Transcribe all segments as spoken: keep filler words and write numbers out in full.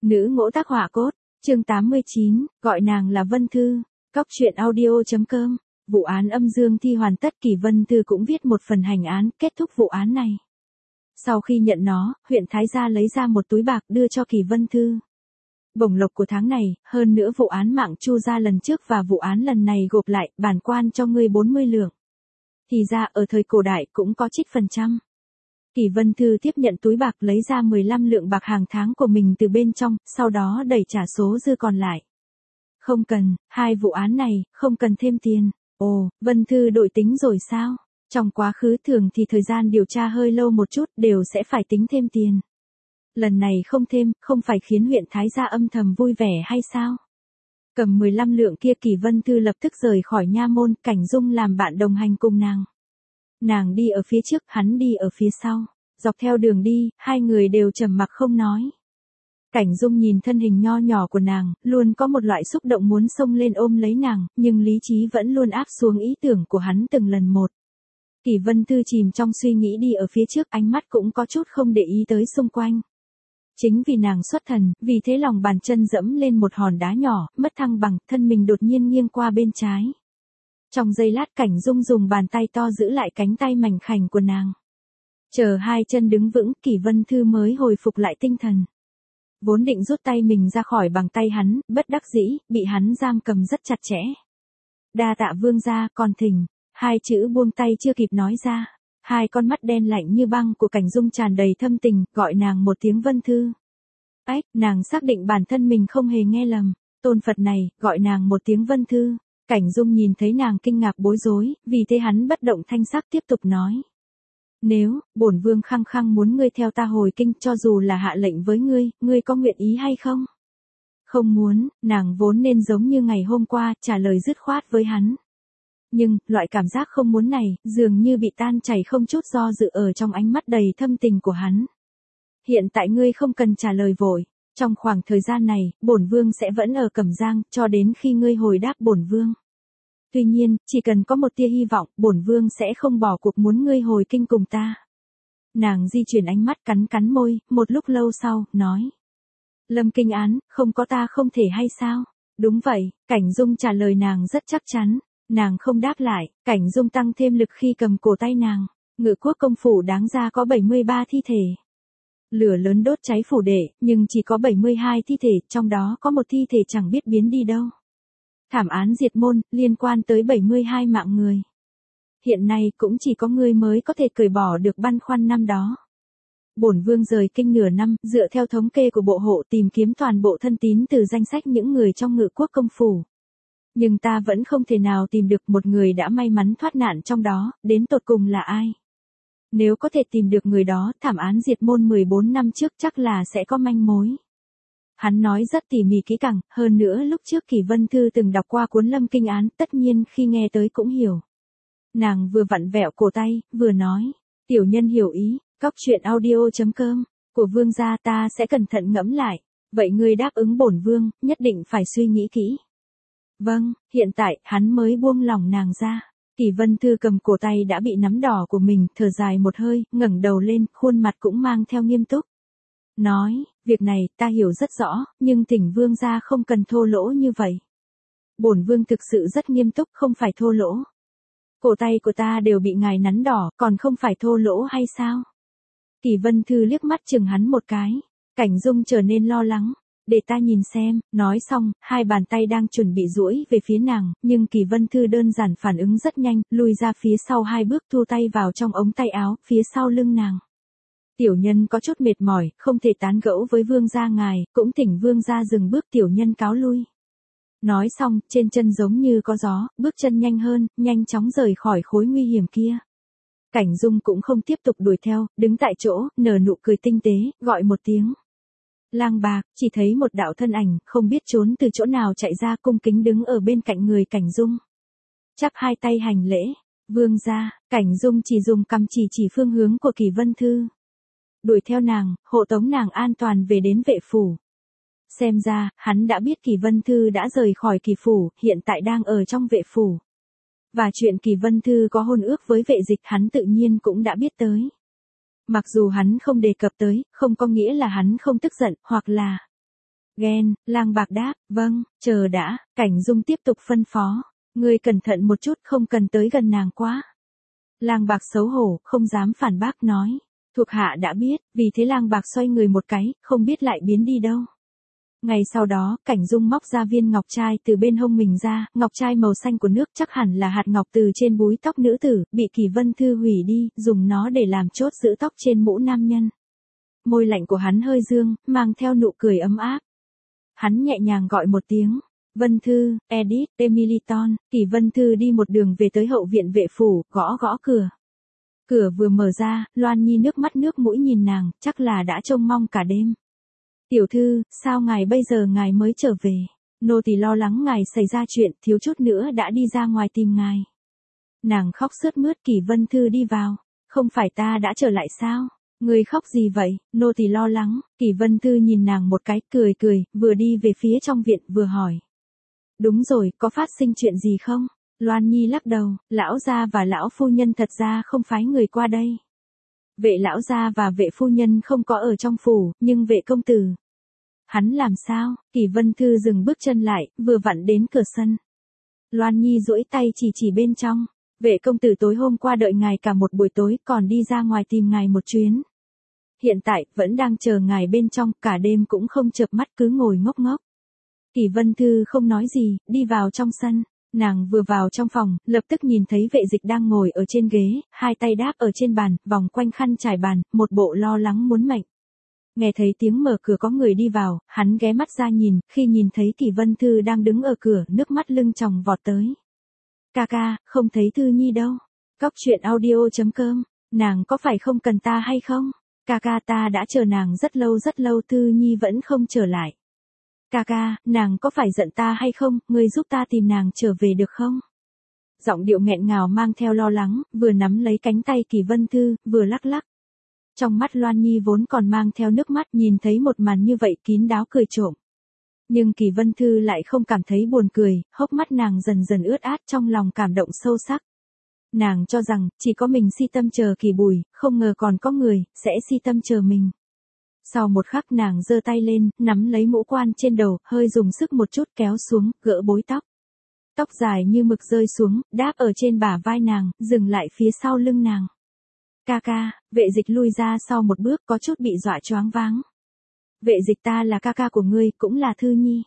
Nữ ngỗ tác họa cốt, chương tám mươi chín, gọi nàng là Vân Thư, cóc truyện audio.com. Vụ án âm dương thi hoàn tất, Kỳ Vân Thư cũng viết một phần hành án, kết thúc vụ án này. Sau khi nhận nó, huyện Thái Gia lấy ra một túi bạc đưa cho Kỳ Vân Thư. Bổng lộc của tháng này, hơn nữa vụ án mạng Chu gia lần trước và vụ án lần này gộp lại, bản quan cho ngươi bốn mươi lượng. Thì ra ở thời cổ đại cũng có trích phần trăm. Kỳ Vân Thư tiếp nhận túi bạc, lấy ra mười lăm lượng bạc hàng tháng của mình từ bên trong, sau đó đẩy trả số dư còn lại. Không cần, hai vụ án này, không cần thêm tiền. Ồ, Vân Thư đổi tính rồi sao? Trong quá khứ thường thì thời gian điều tra hơi lâu một chút, đều sẽ phải tính thêm tiền. Lần này không thêm, không phải khiến huyện Thái Gia âm thầm vui vẻ hay sao? Cầm mười lăm lượng kia, Kỳ Vân Thư lập tức rời khỏi nha môn, Cảnh Dung làm bạn đồng hành cùng nàng. Nàng đi ở phía trước, hắn đi ở phía sau. Dọc theo đường đi, hai người đều trầm mặc không nói. Cảnh Dung nhìn thân hình nho nhỏ của nàng, luôn có một loại xúc động muốn xông lên ôm lấy nàng, nhưng lý trí vẫn luôn áp xuống ý tưởng của hắn từng lần một. Kỳ Vân Thư chìm trong suy nghĩ đi ở phía trước, ánh mắt cũng có chút không để ý tới xung quanh. Chính vì nàng xuất thần, vì thế lòng bàn chân dẫm lên một hòn đá nhỏ, mất thăng bằng, thân mình đột nhiên nghiêng qua bên trái. Trong giây lát, Cảnh Dung dùng bàn tay to giữ lại cánh tay mảnh khảnh của nàng. Chờ hai chân đứng vững, Kỳ Vân Thư mới hồi phục lại tinh thần. Vốn định rút tay mình ra khỏi bằng tay hắn, bất đắc dĩ, bị hắn giam cầm rất chặt chẽ. Đa tạ vương gia, còn thỉnh. Hai chữ buông tay chưa kịp nói ra. Hai con mắt đen lạnh như băng của Cảnh Dung tràn đầy thâm tình, gọi nàng một tiếng Vân Thư. Ách, nàng xác định bản thân mình không hề nghe lầm. Tôn Phật này, gọi nàng một tiếng Vân Thư. Cảnh Dung nhìn thấy nàng kinh ngạc bối rối, vì thế hắn bất động thanh sắc tiếp tục nói. Nếu, bổn vương khăng khăng muốn ngươi theo ta hồi kinh, cho dù là hạ lệnh với ngươi, ngươi có nguyện ý hay không? Không muốn, nàng vốn nên giống như ngày hôm qua, trả lời dứt khoát với hắn. Nhưng, loại cảm giác không muốn này, dường như bị tan chảy không chút do dự ở trong ánh mắt đầy thâm tình của hắn. Hiện tại ngươi không cần trả lời vội. Trong khoảng thời gian này, bổn vương sẽ vẫn ở Cẩm Giang, cho đến khi ngươi hồi đáp bổn vương. Tuy nhiên, chỉ cần có một tia hy vọng, bổn vương sẽ không bỏ cuộc muốn ngươi hồi kinh cùng ta. Nàng di chuyển ánh mắt, cắn cắn môi, một lúc lâu sau, nói. Lâm Kinh Án, không có ta không thể hay sao? Đúng vậy, Cảnh Dung trả lời nàng rất chắc chắn. Nàng không đáp lại, Cảnh Dung tăng thêm lực khi cầm cổ tay nàng. Ngự quốc công phủ đáng ra có bảy mươi ba thi thể. Lửa lớn đốt cháy phủ đệ, nhưng chỉ có bảy mươi hai thi thể, trong đó có một thi thể chẳng biết biến đi đâu. Thảm án diệt môn, liên quan tới bảy mươi hai mạng người. Hiện nay cũng chỉ có ngươi mới có thể cởi bỏ được băn khoăn năm đó. Bổn vương rời kinh nửa năm, dựa theo thống kê của bộ hộ tìm kiếm toàn bộ thân tín từ danh sách những người trong ngự quốc công phủ. Nhưng ta vẫn không thể nào tìm được một người đã may mắn thoát nạn trong đó, đến tột cùng là ai. Nếu có thể tìm được người đó, thảm án diệt môn mười bốn năm trước chắc là sẽ có manh mối. Hắn nói rất tỉ mỉ kỹ càng, hơn nữa lúc trước Kỳ Vân Thư từng đọc qua cuốn Lâm Kinh Án, tất nhiên khi nghe tới cũng hiểu. Nàng vừa vặn vẹo cổ tay, vừa nói, tiểu nhân hiểu ý, cóc truyện audio.com, của vương gia ta sẽ cẩn thận ngẫm lại, vậy ngươi đáp ứng bổn vương, nhất định phải suy nghĩ kỹ. Vâng, hiện tại, hắn mới buông lỏng nàng ra. Kỳ Vân Thư cầm cổ tay đã bị nắm đỏ của mình, thở dài một hơi, ngẩng đầu lên, khuôn mặt cũng mang theo nghiêm túc. Nói, việc này, ta hiểu rất rõ, nhưng thỉnh vương gia không cần thô lỗ như vậy. Bổn vương thực sự rất nghiêm túc, không phải thô lỗ. Cổ tay của ta đều bị ngài nắn đỏ, còn không phải thô lỗ hay sao? Kỳ Vân Thư liếc mắt chừng hắn một cái. Cảnh Dung trở nên lo lắng. Để ta nhìn xem, nói xong, hai bàn tay đang chuẩn bị duỗi về phía nàng, nhưng Kỳ Vân Thư đơn giản phản ứng rất nhanh, lùi ra phía sau hai bước, thu tay vào trong ống tay áo, phía sau lưng nàng. Tiểu nhân có chút mệt mỏi, không thể tán gẫu với vương gia ngài, cũng thỉnh vương gia dừng bước, tiểu nhân cáo lui. Nói xong, trên chân giống như có gió, bước chân nhanh hơn, nhanh chóng rời khỏi khối nguy hiểm kia. Cảnh Dung cũng không tiếp tục đuổi theo, đứng tại chỗ, nở nụ cười tinh tế, gọi một tiếng. Lang bạc, chỉ thấy một đạo thân ảnh, không biết trốn từ chỗ nào chạy ra, cung kính đứng ở bên cạnh người Cảnh Dung. Chắp hai tay hành lễ, vương gia. Cảnh Dung chỉ dùng cằm chỉ chỉ phương hướng của Kỳ Vân Thư. Đuổi theo nàng, hộ tống nàng an toàn về đến vệ phủ. Xem ra, hắn đã biết Kỳ Vân Thư đã rời khỏi Kỳ phủ, hiện tại đang ở trong vệ phủ. Và chuyện Kỳ Vân Thư có hôn ước với vệ dịch hắn tự nhiên cũng đã biết tới. Mặc dù hắn không đề cập tới, không có nghĩa là hắn không tức giận, hoặc là Ghen, Lang Bạc đáp, vâng, chờ đã, Cảnh Dung tiếp tục phân phó. Ngươi cẩn thận một chút, không cần tới gần nàng quá. Lang Bạc xấu hổ, không dám phản bác nói. Thuộc hạ đã biết, vì thế Lang Bạc xoay người một cái, không biết lại biến đi đâu. Ngày sau đó, Cảnh Dung móc ra viên ngọc trai từ bên hông mình ra, ngọc trai màu xanh của nước chắc hẳn là hạt ngọc từ trên búi tóc nữ tử, bị Kỳ Vân Thư hủy đi, dùng nó để làm chốt giữ tóc trên mũ nam nhân. Môi lạnh của hắn hơi dương, mang theo nụ cười ấm áp. Hắn nhẹ nhàng gọi một tiếng. Vân Thư, Edith, Emiliton, Kỳ Vân Thư đi một đường về tới hậu viện vệ phủ, gõ gõ cửa. Cửa vừa mở ra, Loan Nhi nước mắt nước mũi nhìn nàng, chắc là đã trông mong cả đêm. Tiểu thư, sao ngài bây giờ ngài mới trở về? Nô tỳ lo lắng ngài xảy ra chuyện, thiếu chút nữa đã đi ra ngoài tìm ngài. Nàng khóc sướt mướt. Kỳ Vân Thư đi vào. Không phải ta đã trở lại sao? Người khóc gì vậy? Nô tỳ lo lắng. Kỳ Vân Thư nhìn nàng một cái, cười cười, vừa đi về phía trong viện, vừa hỏi. Đúng rồi, có phát sinh chuyện gì không? Loan Nhi lắc đầu, lão gia và lão phu nhân thật ra không phái người qua đây. Vệ lão gia và vệ phu nhân không có ở trong phủ, nhưng vệ công tử. Hắn làm sao? Kỳ Vân Thư dừng bước chân lại, vừa vặn đến cửa sân. Loan Nhi duỗi tay chỉ chỉ bên trong. Vệ công tử tối hôm qua đợi ngài cả một buổi tối, còn đi ra ngoài tìm ngài một chuyến. Hiện tại, vẫn đang chờ ngài bên trong, cả đêm cũng không chợp mắt cứ ngồi ngốc ngốc. Kỳ Vân Thư không nói gì, đi vào trong sân. Nàng vừa vào trong phòng, lập tức nhìn thấy vệ dịch đang ngồi ở trên ghế, hai tay đáp ở trên bàn, vòng quanh khăn trải bàn, một bộ lo lắng muốn mệnh. Nghe thấy tiếng mở cửa có người đi vào, hắn ghé mắt ra nhìn, khi nhìn thấy Kỳ Vân Thư đang đứng ở cửa, nước mắt lưng tròng vọt tới. Ca ca, không thấy Thư Nhi đâu. Cóc truyện audio chấm com, nàng có phải không cần ta hay không? Ca ca, ta đã chờ nàng rất lâu rất lâu, Thư Nhi vẫn không trở lại. Ca ca, nàng có phải giận ta hay không, ngươi giúp ta tìm nàng trở về được không? Giọng điệu nghẹn ngào mang theo lo lắng, vừa nắm lấy cánh tay Kỳ Vân Thư, vừa lắc lắc. Trong mắt Loan Nhi vốn còn mang theo nước mắt, nhìn thấy một màn như vậy kín đáo cười trộm. Nhưng Kỳ Vân Thư lại không cảm thấy buồn cười, hốc mắt nàng dần dần ướt át, trong lòng cảm động sâu sắc. Nàng cho rằng, chỉ có mình si tâm chờ Kỳ Bùi, không ngờ còn có người, sẽ si tâm chờ mình. Sau một khắc nàng giơ tay lên, nắm lấy mũ quan trên đầu, hơi dùng sức một chút kéo xuống, gỡ bối tóc. Tóc dài như mực rơi xuống, đáp ở trên bả vai nàng, dừng lại phía sau lưng nàng. Ca ca, vệ dịch lui ra sau một bước, có chút bị dọa choáng váng. Vệ dịch, ta là ca ca của ngươi, cũng là Thư Nhi.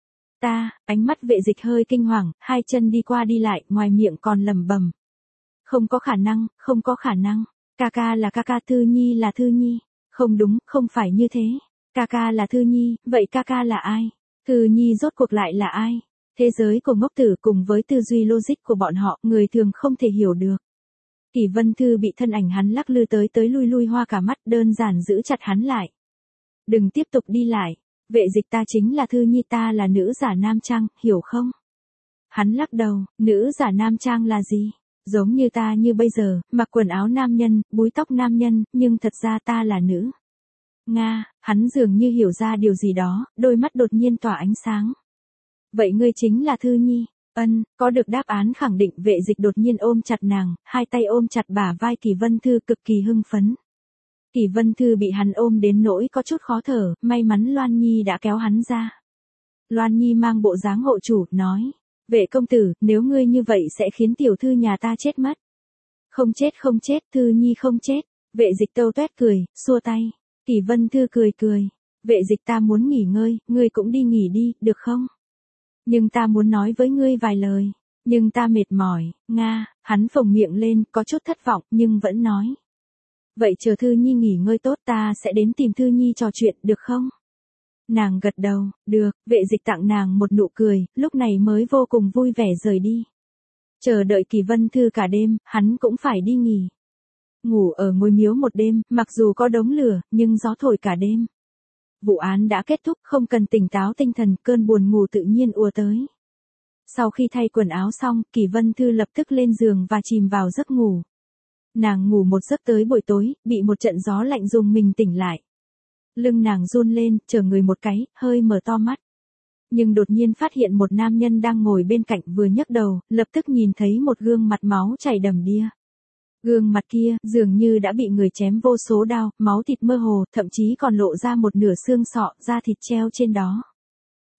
Ta, ánh mắt vệ dịch hơi kinh hoàng, hai chân đi qua đi lại, ngoài miệng còn lẩm bẩm. Không có khả năng, không có khả năng. Ca ca là ca ca, Thư Nhi là Thư Nhi. Không đúng, không phải như thế. Ca ca là Thư Nhi, vậy ca ca là ai? Thư Nhi rốt cuộc lại là ai? Thế giới của ngốc tử cùng với tư duy logic của bọn họ, người thường không thể hiểu được. Kỳ Vân Thư bị thân ảnh hắn lắc lư tới tới lui lui hoa cả mắt, đơn giản giữ chặt hắn lại. Đừng tiếp tục đi lại. Vệ dịch, ta chính là Thư Nhi, ta là nữ giả nam trang, hiểu không? Hắn lắc đầu, nữ giả nam trang là gì? Giống như ta như bây giờ, mặc quần áo nam nhân, búi tóc nam nhân, nhưng thật ra ta là nữ. Nga, hắn dường như hiểu ra điều gì đó, đôi mắt đột nhiên tỏa ánh sáng. Vậy ngươi chính là Thư Nhi. Ân, có được đáp án khẳng định, vệ dịch đột nhiên ôm chặt nàng, hai tay ôm chặt bả vai Kỳ Vân Thư, cực kỳ hưng phấn. Kỳ Vân Thư bị hắn ôm đến nỗi có chút khó thở, may mắn Loan Nhi đã kéo hắn ra. Loan Nhi mang bộ dáng hộ chủ, nói. Vệ công tử, nếu ngươi như vậy sẽ khiến tiểu thư nhà ta chết mất. Không chết không chết, Thư Nhi không chết. Vệ dịch tâu tuét cười, xua tay. Kỳ Vân Thư cười cười. Vệ dịch, ta muốn nghỉ ngơi, ngươi cũng đi nghỉ đi, được không? Nhưng ta muốn nói với ngươi vài lời. Nhưng ta mệt mỏi, Nga, hắn phồng miệng lên, có chút thất vọng, nhưng vẫn nói. Vậy chờ Thư Nhi nghỉ ngơi tốt, ta sẽ đến tìm Thư Nhi trò chuyện, được không? Nàng gật đầu, được, vệ dịch tặng nàng một nụ cười, lúc này mới vô cùng vui vẻ rời đi. Chờ đợi Kỳ Vân Thư cả đêm, hắn cũng phải đi nghỉ. Ngủ ở ngôi miếu một đêm, mặc dù có đống lửa, nhưng gió thổi cả đêm. Vụ án đã kết thúc, không cần tỉnh táo tinh thần, cơn buồn ngủ tự nhiên ùa tới. Sau khi thay quần áo xong, Kỳ Vân Thư lập tức lên giường và chìm vào giấc ngủ. Nàng ngủ một giấc tới buổi tối, bị một trận gió lạnh rùng mình tỉnh lại. Lưng nàng run lên, trở người một cái, hơi mở to mắt. Nhưng đột nhiên phát hiện một nam nhân đang ngồi bên cạnh, vừa nhấc đầu, lập tức nhìn thấy một gương mặt máu chảy đầm đìa. Gương mặt kia, dường như đã bị người chém vô số đao, máu thịt mơ hồ, thậm chí còn lộ ra một nửa xương sọ, da thịt treo trên đó.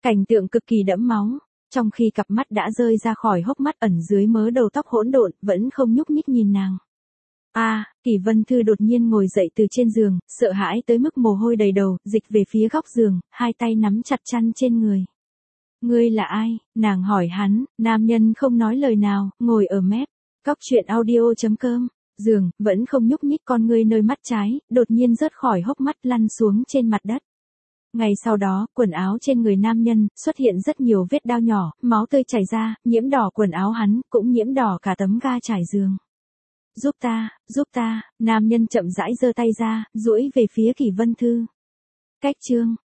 Cảnh tượng cực kỳ đẫm máu, trong khi cặp mắt đã rơi ra khỏi hốc mắt ẩn dưới mớ đầu tóc hỗn độn, vẫn không nhúc nhích nhìn nàng. A, à, Kỷ Vân Thư đột nhiên ngồi dậy từ trên giường, sợ hãi tới mức mồ hôi đầy đầu, dịch về phía góc giường, hai tay nắm chặt chăn trên người. Ngươi là ai? Nàng hỏi hắn, nam nhân không nói lời nào, ngồi ở mép. Cóc truyện audio chấm com, giường, vẫn không nhúc nhích, con ngươi nơi mắt trái, đột nhiên rớt khỏi hốc mắt lăn xuống trên mặt đất. Ngày sau đó, quần áo trên người nam nhân, xuất hiện rất nhiều vết đao nhỏ, máu tươi chảy ra, nhiễm đỏ quần áo hắn, cũng nhiễm đỏ cả tấm ga trải giường. Giúp ta, giúp ta, nam nhân chậm rãi giơ tay ra, duỗi về phía Kỷ Vân Thư. Cách chương